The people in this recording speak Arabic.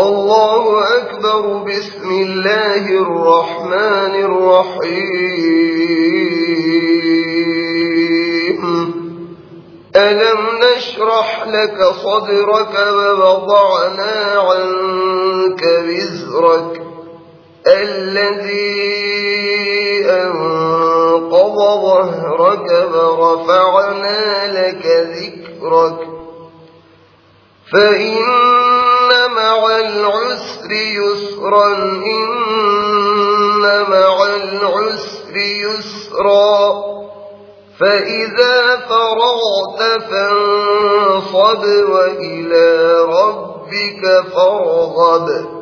الله أكبر. بسم الله الرحمن الرحيم. ألم نشرح لك صدرك ووضعنا عنك وزرك الذي أنقض ظهرك ورفعنا لك ذكرك فإن مع العسر يسرا إن مع العسر يسرا فإذا فرغت فانصب وإلى ربك فارغب.